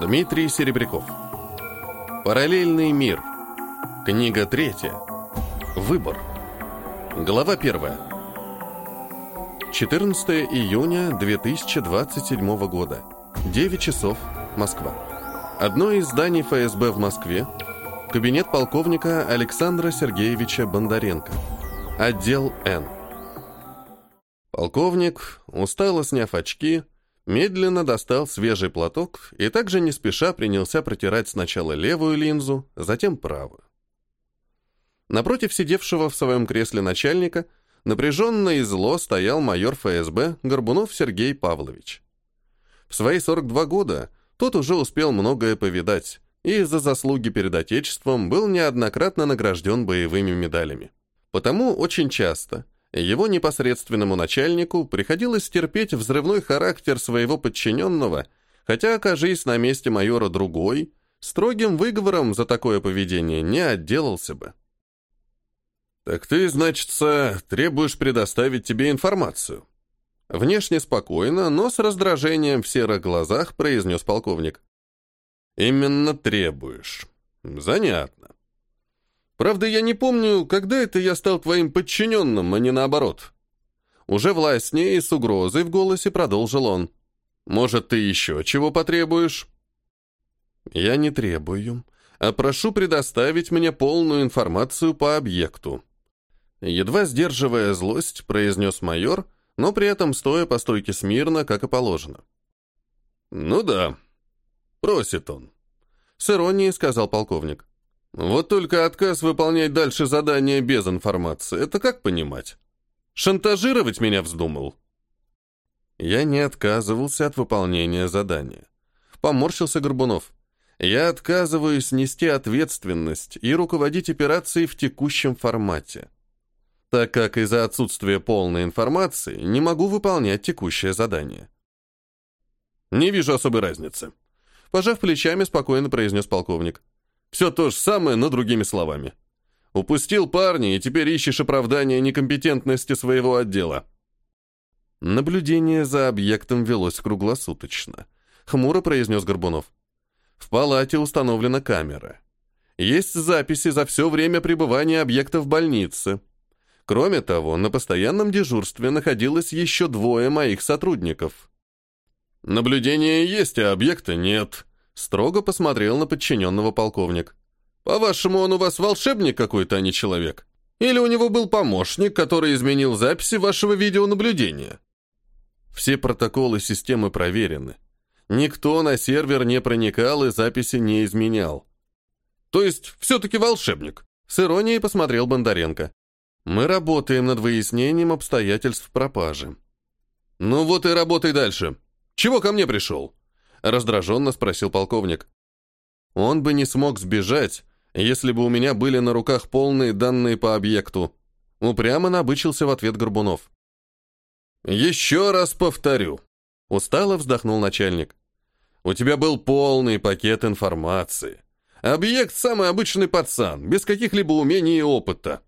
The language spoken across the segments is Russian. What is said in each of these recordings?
Дмитрий Серебряков. Параллельный мир. Книга 3. Выбор. Глава 1. 14 июня 2027 года. 9 часов. Москва. Одно из зданий ФСБ в Москве. Кабинет полковника Александра Сергеевича Бондаренко. Отдел Н. Полковник, устало сняв очки, медленно достал свежий платок и также не спеша принялся протирать сначала левую линзу, затем правую. Напротив сидевшего в своем кресле начальника напряженно и зло стоял майор ФСБ Горбунов Сергей Павлович. В свои 42 года тот уже успел многое повидать и за заслуги перед Отечеством был неоднократно награжден боевыми медалями. Потому очень часто его непосредственному начальнику приходилось терпеть взрывной характер своего подчиненного, хотя, окажись на месте майора другой, строгим выговором за такое поведение не отделался бы. «Так ты, значится, требуешь предоставить тебе информацию?» Внешне спокойно, но с раздражением в серых глазах произнес полковник. «Именно требуешь. Занятно. Правда, я не помню, когда это я стал твоим подчиненным, а не наоборот». Уже властнее и с угрозой в голосе продолжил он. «Может, ты еще чего потребуешь?» «Я не требую, а прошу предоставить мне полную информацию по объекту». Едва сдерживая злость, произнес майор, но при этом стоя по стойке смирно, как и положено. «Ну да», — просит он, — с иронией сказал полковник. «Вот только отказ выполнять дальше задание без информации, это как понимать? Шантажировать меня вздумал?» Я не отказывался от выполнения задания. Поморщился Горбунов. Я отказываюсь нести ответственность и руководить операцией в текущем формате, так как из-за отсутствия полной информации не могу выполнять текущее задание. «Не вижу особой разницы», — пожав плечами, спокойно произнес полковник. «Все то же самое, но другими словами. Упустил парня, и теперь ищешь оправдание некомпетентности своего отдела». Наблюдение за объектом велось круглосуточно, хмуро произнес Горбунов. В палате установлена камера. Есть записи за все время пребывания объекта в больнице. Кроме того, на постоянном дежурстве находилось еще 2 моих сотрудников. «Наблюдение есть, а объекта нет», — строго посмотрел на подчиненного полковник. «По-вашему, он у вас волшебник какой-то, а не человек? Или у него был помощник, который изменил записи вашего видеонаблюдения?» Все протоколы системы проверены. Никто на сервер не проникал и записи не изменял. «То есть, все-таки волшебник?» — с иронией посмотрел Бондаренко. «Мы работаем над выяснением обстоятельств пропажи». «Ну вот и работай дальше. Чего ко мне пришел?» — раздраженно спросил полковник. «Он бы не смог сбежать, если бы у меня были на руках полные данные по объекту», — упрямо набычился в ответ Горбунов. «Еще раз повторю», — устало вздохнул начальник. «У тебя был полный пакет информации. Объект — самый обычный пацан, без каких-либо умений и опыта».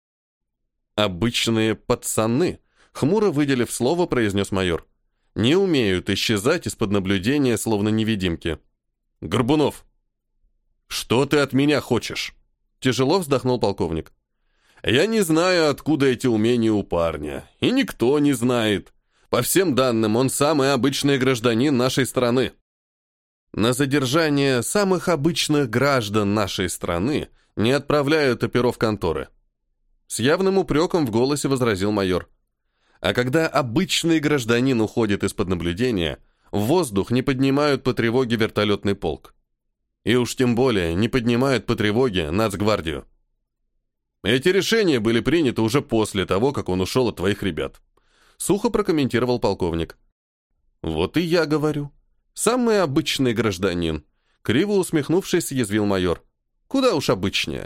«Обычные пацаны», — хмуро выделив слово, произнес майор, «не умеют исчезать из-под наблюдения, словно невидимки». «Горбунов, что ты от меня хочешь?» Тяжело вздохнул полковник. «Я не знаю, откуда эти умения у парня, и никто не знает. По всем данным, он самый обычный гражданин нашей страны». На задержание самых обычных граждан нашей страны не отправляют оперов конторы. С явным упреком в голосе возразил майор. А когда обычный гражданин уходит из-под наблюдения, в воздух не поднимают по тревоге вертолетный полк. И уж тем более не поднимают по тревоге нацгвардию. Эти решения были приняты уже после того, как он ушел от твоих ребят. Сухо прокомментировал полковник. Вот и я говорю. Самый обычный гражданин. Криво усмехнувшись, съязвил майор. Куда уж обычнее.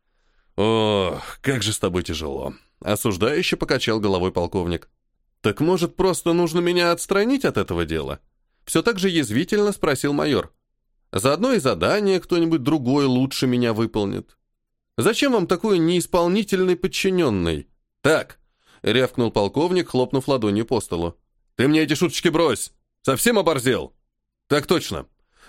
«Ох, как же с тобой тяжело», — осуждающе покачал головой полковник. «Так, может, просто нужно меня отстранить от этого дела?» Все так же язвительно спросил майор. «Заодно и задание кто-нибудь другой лучше меня выполнит. Зачем вам такой неисполнительный подчиненный?» «Так», — рявкнул полковник, хлопнув ладонью по столу. «Ты мне эти шуточки брось! Совсем оборзел?» «Так точно.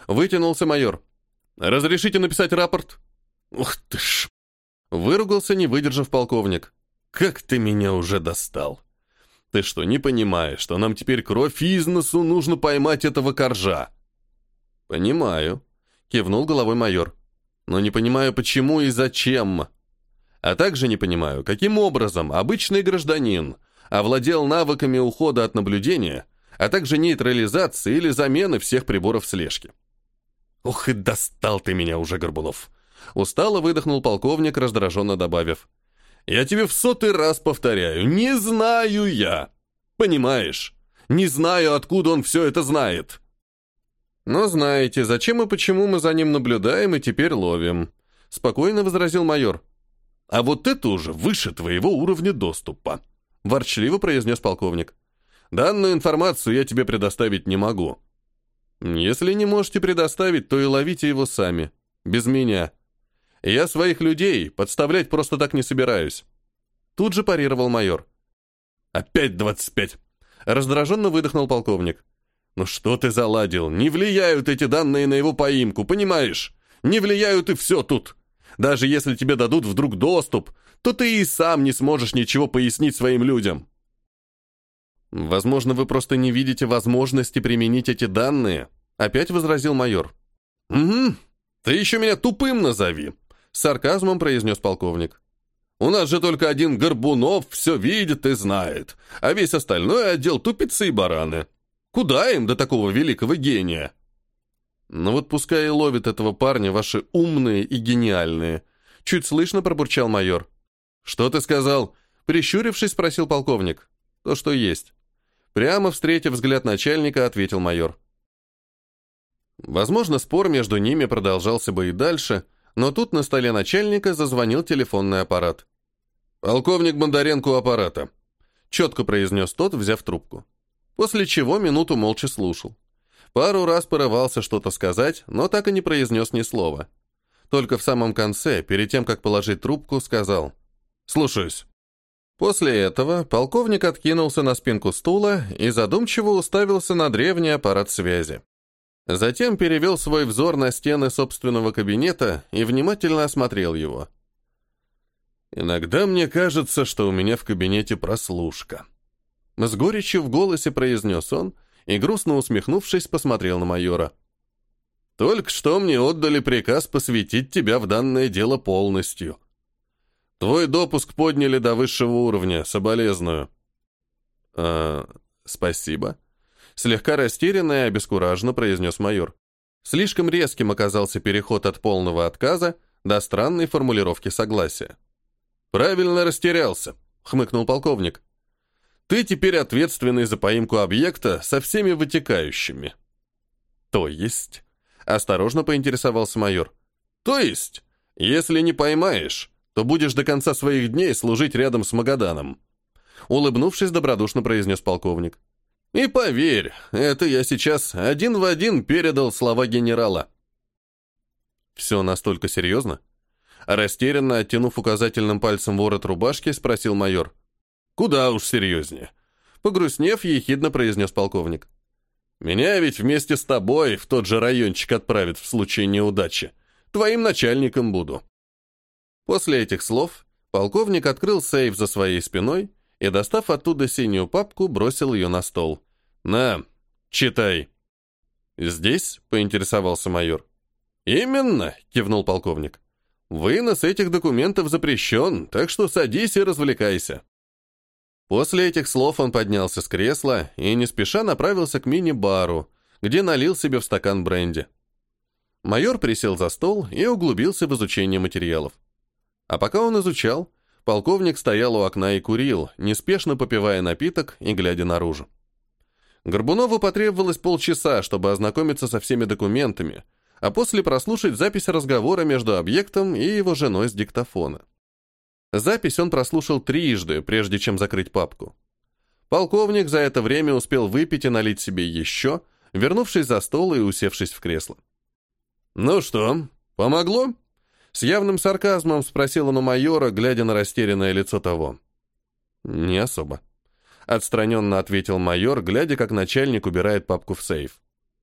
Вытянулся майор. «Разрешите написать рапорт?» «Ух ты ж!» Выругался, не выдержав полковник. «Как ты меня уже достал! Ты что, не понимаешь, что нам теперь кровь из носу нужно поймать этого коржа?» «Понимаю», — кивнул головой майор. «Но не понимаю, почему и зачем. А также не понимаю, каким образом обычный гражданин овладел навыками ухода от наблюдения, а также нейтрализации или замены всех приборов слежки». «Ух и достал ты меня уже, Горбунов!» Устало выдохнул полковник, раздраженно добавив. «Я тебе в 100-й раз повторяю, не знаю я! Понимаешь? Не знаю, откуда он все это знает!» «Но знаете, зачем и почему мы за ним наблюдаем и теперь ловим?» Спокойно возразил майор. «А вот это уже выше твоего уровня доступа», ворчливо произнес полковник. «Данную информацию я тебе предоставить не могу. Если не можете предоставить, то и ловите его сами, без меня. Я своих людей подставлять просто так не собираюсь». Тут же парировал майор. «Опять 25!» Раздраженно выдохнул полковник. «Ну что ты заладил? Не влияют эти данные на его поимку, понимаешь? Не влияют и все тут. Даже если тебе дадут вдруг доступ, то ты и сам не сможешь ничего пояснить своим людям». «Возможно, вы просто не видите возможности применить эти данные», опять возразил майор. «Угу, ты еще меня тупым назови», с сарказмом произнес полковник. «У нас же только один Горбунов все видит и знает, а весь остальной отдел тупицы и бараны. Куда им до такого великого гения?» «Ну вот пускай и ловит этого парня ваши умные и гениальные», чуть слышно пробурчал майор. «Что ты сказал?» Прищурившись, спросил полковник. «То, что есть». Прямо встретив взгляд начальника, ответил майор. Возможно, спор между ними продолжался бы и дальше, но тут на столе начальника зазвонил телефонный аппарат. «Полковник Бондаренко у аппарата», четко произнес тот, взяв трубку. После чего минуту молча слушал. Пару раз порывался что-то сказать, но так и не произнес ни слова. Только в самом конце, перед тем, как положить трубку, сказал: «Слушаюсь». После этого полковник откинулся на спинку стула и задумчиво уставился на древний аппарат связи. Затем перевел свой взор на стены собственного кабинета и внимательно осмотрел его. «Иногда мне кажется, что у меня в кабинете прослушка». С горечью в голосе произнес он и, грустно усмехнувшись, посмотрел на майора. «Только что мне отдали приказ посвятить тебя в данное дело полностью. Твой допуск подняли до высшего уровня, соболезную». «Спасибо», — слегка растерянно и обескураженно произнес майор. Слишком резким оказался переход от полного отказа до странной формулировки согласия. «Правильно растерялся», — хмыкнул полковник. «Ты теперь ответственный за поимку объекта со всеми вытекающими». «То есть?» — осторожно поинтересовался майор. «То есть, если не поймаешь, то будешь до конца своих дней служить рядом с Магаданом», — улыбнувшись, добродушно произнес полковник. «И поверь, это я сейчас один в один передал слова генерала». «Все настолько серьезно?» Растерянно оттянув указательным пальцем ворот рубашки, спросил майор. «Куда уж серьезнее», — погрустнев, ехидно произнес полковник. «Меня ведь вместе с тобой в тот же райончик отправят в случае неудачи. Твоим начальником буду». После этих слов полковник открыл сейф за своей спиной и, достав оттуда синюю папку, бросил ее на стол. «На, читай». «Здесь?» — поинтересовался майор. «Именно», — кивнул полковник. «Вынос этих документов запрещен, так что садись и развлекайся». После этих слов он поднялся с кресла и не спеша направился к мини-бару, где налил себе в стакан бренди. Майор присел за стол и углубился в изучение материалов. А пока он изучал, полковник стоял у окна и курил, неспешно попивая напиток и глядя наружу. Горбунову потребовалось полчаса, чтобы ознакомиться со всеми документами, а после прослушать запись разговора между объектом и его женой с диктофона. Запись он прослушал трижды, прежде чем закрыть папку. Полковник за это время успел выпить и налить себе еще, вернувшись за стол и усевшись в кресло. «Ну что, помогло?» С явным сарказмом спросил он у майора, глядя на растерянное лицо того. «Не особо», — отстраненно ответил майор, глядя, как начальник убирает папку в сейф.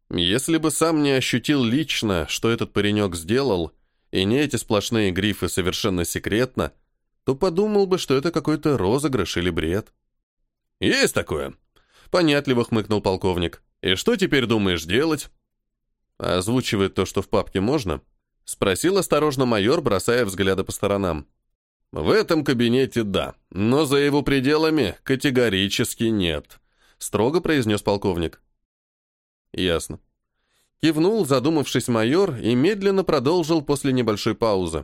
Если бы сам не ощутил лично, что этот паренек сделал, и не эти сплошные грифы совершенно секретно, то подумал бы, что это какой-то розыгрыш или бред. «Есть такое», — понятливо хмыкнул полковник. «И что теперь думаешь делать?» «Озвучивать то, что в папке, можно?» — спросил осторожно майор, бросая взгляды по сторонам. «В этом кабинете да, но за его пределами категорически нет», — строго произнес полковник. «Ясно». Кивнул, задумавшись майор, и медленно продолжил после небольшой паузы.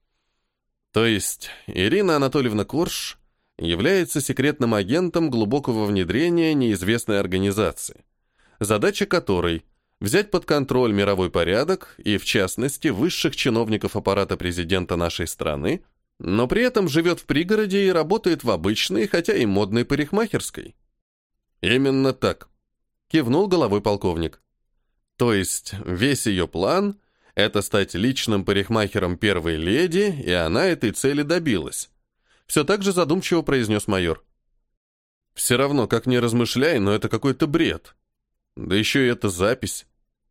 То есть Ирина Анатольевна Корж является секретным агентом глубокого внедрения неизвестной организации, задача которой – взять под контроль мировой порядок и, в частности, высших чиновников аппарата президента нашей страны, но при этом живет в пригороде и работает в обычной, хотя и модной парикмахерской. «Именно так», – кивнул головой полковник. То есть весь ее план – это стать личным парикмахером первой леди, и она этой цели добилась. Все так же задумчиво произнес майор. Все равно, как ни размышляй, но это какой-то бред. Да еще и эта запись.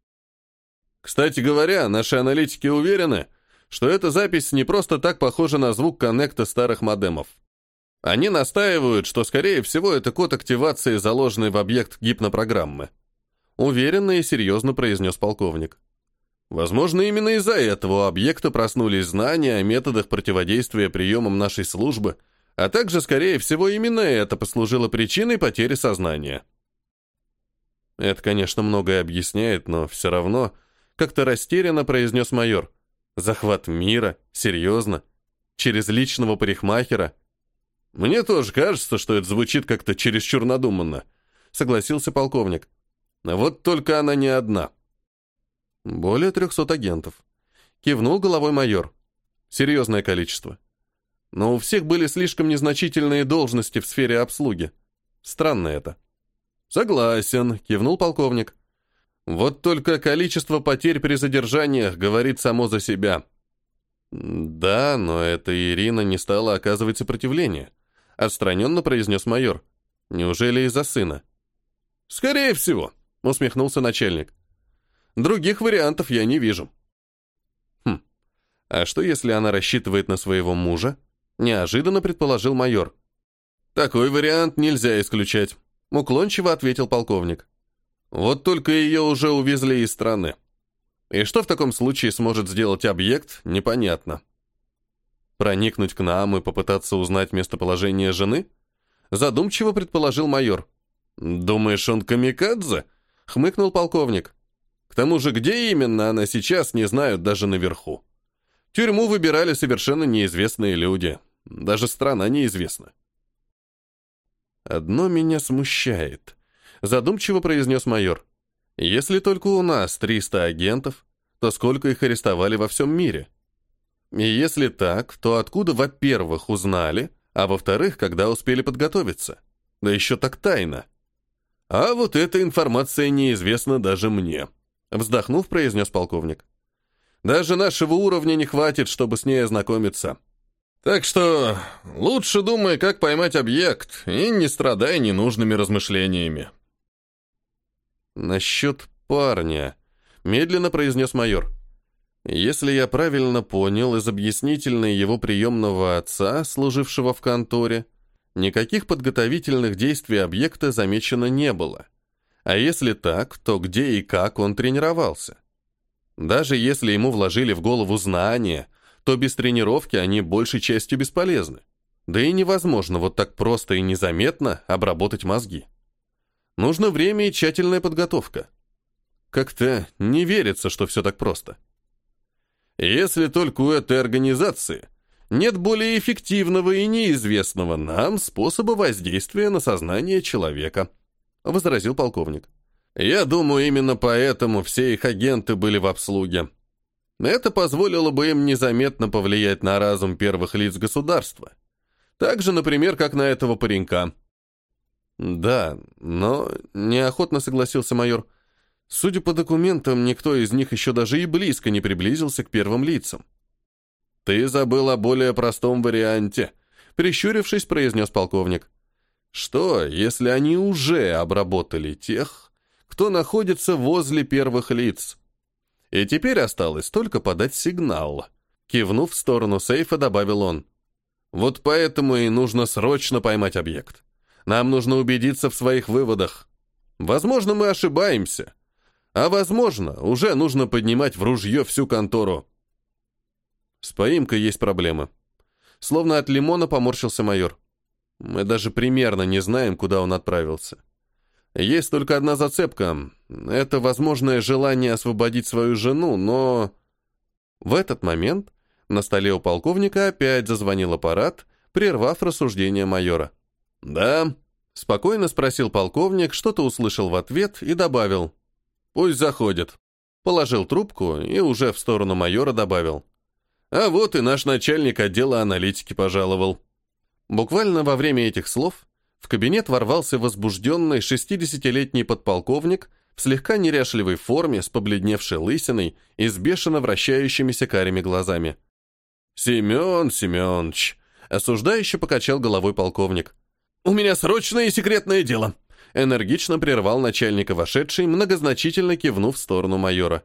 Кстати говоря, наши аналитики уверены, что эта запись не просто так похожа на звук коннекта старых модемов. Они настаивают, что, скорее всего, это код активации, заложенный в объект гипнопрограммы. Уверенно и серьезно произнес полковник. Возможно, именно из-за этого у объекта проснулись знания о методах противодействия приемам нашей службы, а также, скорее всего, именно это послужило причиной потери сознания. Это, конечно, многое объясняет, но все равно, как-то растерянно произнес майор. Захват мира? Серьезно? Через личного парикмахера? Мне тоже кажется, что это звучит как-то чересчур надуманно, согласился полковник. Вот только она не одна. Более 300 агентов. Кивнул головой майор. Серьезное количество. Но у всех были слишком незначительные должности в сфере обслуги. Странно это. Согласен, кивнул полковник. Вот только количество потерь при задержаниях говорит само за себя. Да, но эта Ирина не стала оказывать сопротивление. Отстраненно произнес майор. Неужели из-за сына? Скорее всего, усмехнулся начальник. Других вариантов я не вижу. А что, если она рассчитывает на своего мужа? Неожиданно предположил майор. Такой вариант нельзя исключать, уклончиво ответил полковник. Вот только ее уже увезли из страны. И что в таком случае сможет сделать объект, непонятно. Проникнуть к нам и попытаться узнать местоположение жены? Задумчиво предположил майор. Думаешь, он камикадзе? Хмыкнул полковник. К тому же, где именно она сейчас, не знают даже наверху. Тюрьму выбирали совершенно неизвестные люди. Даже страна неизвестна. Одно меня смущает. Задумчиво произнес майор. Если только у нас 300 агентов, то сколько их арестовали во всем мире? И если так, то откуда, во-первых, узнали, а во-вторых, когда успели подготовиться? Да еще так тайно. А вот эта информация неизвестна даже мне. Вздохнув, произнес полковник. Даже нашего уровня не хватит, чтобы с ней ознакомиться. Так что лучше думай, как поймать объект, и не страдай ненужными размышлениями. Насчет парня, медленно произнес майор. Если я правильно понял из объяснительной его приемного отца, служившего в конторе, никаких подготовительных действий объекта замечено не было. А если так, то где и как он тренировался? Даже если ему вложили в голову знания, то без тренировки они большей частью бесполезны. Да и невозможно вот так просто и незаметно обработать мозги. Нужно время и тщательная подготовка. Как-то не верится, что все так просто. Если только у этой организации нет более эффективного и неизвестного нам способа воздействия на сознание человека, возразил полковник. Я думаю, именно поэтому все их агенты были в обслуге. Это позволило бы им незаметно повлиять на разум первых лиц государства. Так же, например, как на этого паренька. Да, но неохотно согласился майор. Судя по документам, никто из них еще даже и близко не приблизился к первым лицам. Ты забыл о более простом варианте, прищурившись, произнес полковник. Что, если они уже обработали тех, кто кто находится возле первых лиц. И теперь осталось только подать сигнал. Кивнув в сторону сейфа, добавил он. Вот поэтому и нужно срочно поймать объект. Нам нужно убедиться в своих выводах. Возможно, мы ошибаемся. А возможно, уже нужно поднимать в ружье всю контору. С поимкой есть проблемы. Словно от лимона поморщился майор. Мы даже примерно не знаем, куда он отправился. Есть только одна зацепка. Это возможное желание освободить свою жену, но... В этот момент на столе у полковника опять зазвонил аппарат, прервав рассуждение майора. «Да?» — спокойно спросил полковник, что-то услышал в ответ и добавил. «Пусть заходит». Положил трубку и уже в сторону майора добавил. «А вот и наш начальник отдела аналитики пожаловал». Буквально во время этих слов в кабинет ворвался возбужденный 60-летний подполковник в слегка неряшливой форме с побледневшей лысиной и с бешено вращающимися карими глазами. «Семен Семенович», — осуждающе покачал головой полковник. «У меня срочное и секретное дело», — энергично прервал начальника вошедший, многозначительно кивнув в сторону майора.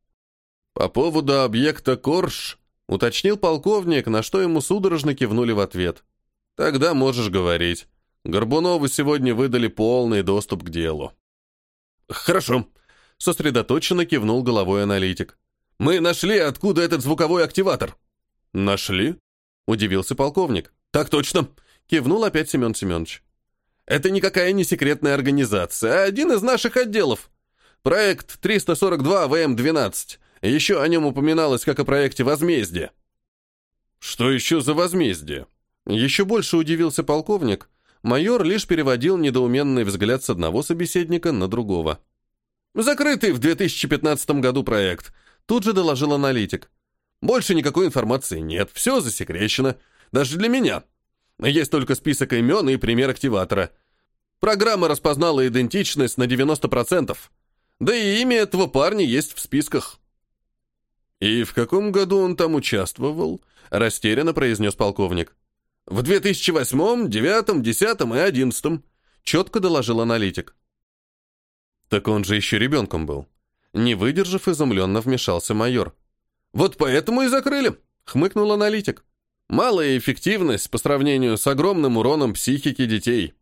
«По поводу объекта Корж», — уточнил полковник, на что ему судорожно кивнули в ответ. «Тогда можешь говорить. Горбунову сегодня выдали полный доступ к делу». «Хорошо», — сосредоточенно кивнул головой аналитик. «Мы нашли, откуда этот звуковой активатор». «Нашли?» — удивился полковник. «Так точно», — кивнул опять Семен Семенович. «Это никакая не секретная организация, а один из наших отделов. Проект 342 ВМ-12. Еще о нем упоминалось как о проекте «Возмездие». «Что еще за возмездие?» Еще больше удивился полковник. Майор лишь переводил недоуменный взгляд с одного собеседника на другого. «Закрытый в 2015 году проект», — тут же доложил аналитик. «Больше никакой информации нет, все засекречено. Даже для меня. Есть только список имен и пример активатора. Программа распознала идентичность на 90%. Да и имя этого парня есть в списках». «И в каком году он там участвовал?» — растерянно произнес полковник. «В 2008, 2009, 2010 и 2011», — четко доложил аналитик. «Так он же еще ребенком был». Не выдержав, изумленно вмешался майор. «Вот поэтому и закрыли», — хмыкнул аналитик. «Малая эффективность по сравнению с огромным уроном психики детей».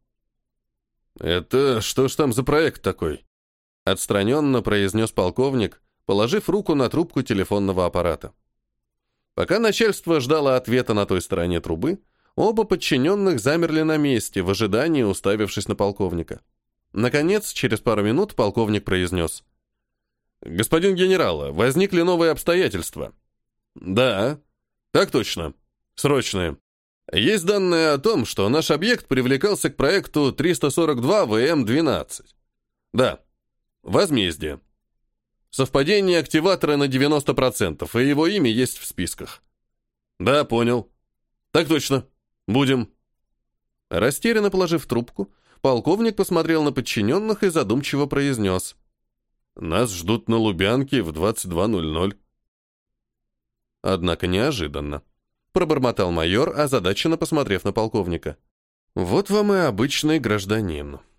«Это что ж там за проект такой?» — отстраненно произнес полковник, положив руку на трубку телефонного аппарата. Пока начальство ждало ответа на той стороне трубы, оба подчиненных замерли на месте, в ожидании уставившись на полковника. Наконец, через пару минут полковник произнес. «Господин генерал, возникли новые обстоятельства». «Да, так точно. Срочные. Есть данные о том, что наш объект привлекался к проекту 342 ВМ-12. Да, возмездие. Совпадение активатора на 90%, и его имя есть в списках». «Да, понял. Так точно. Будем». Растерянно положив трубку, полковник посмотрел на подчиненных и задумчиво произнес. «Нас ждут на Лубянке в 22:00. Однако неожиданно. Пробормотал майор, озадаченно посмотрев на полковника. «Вот вам и обычный гражданин».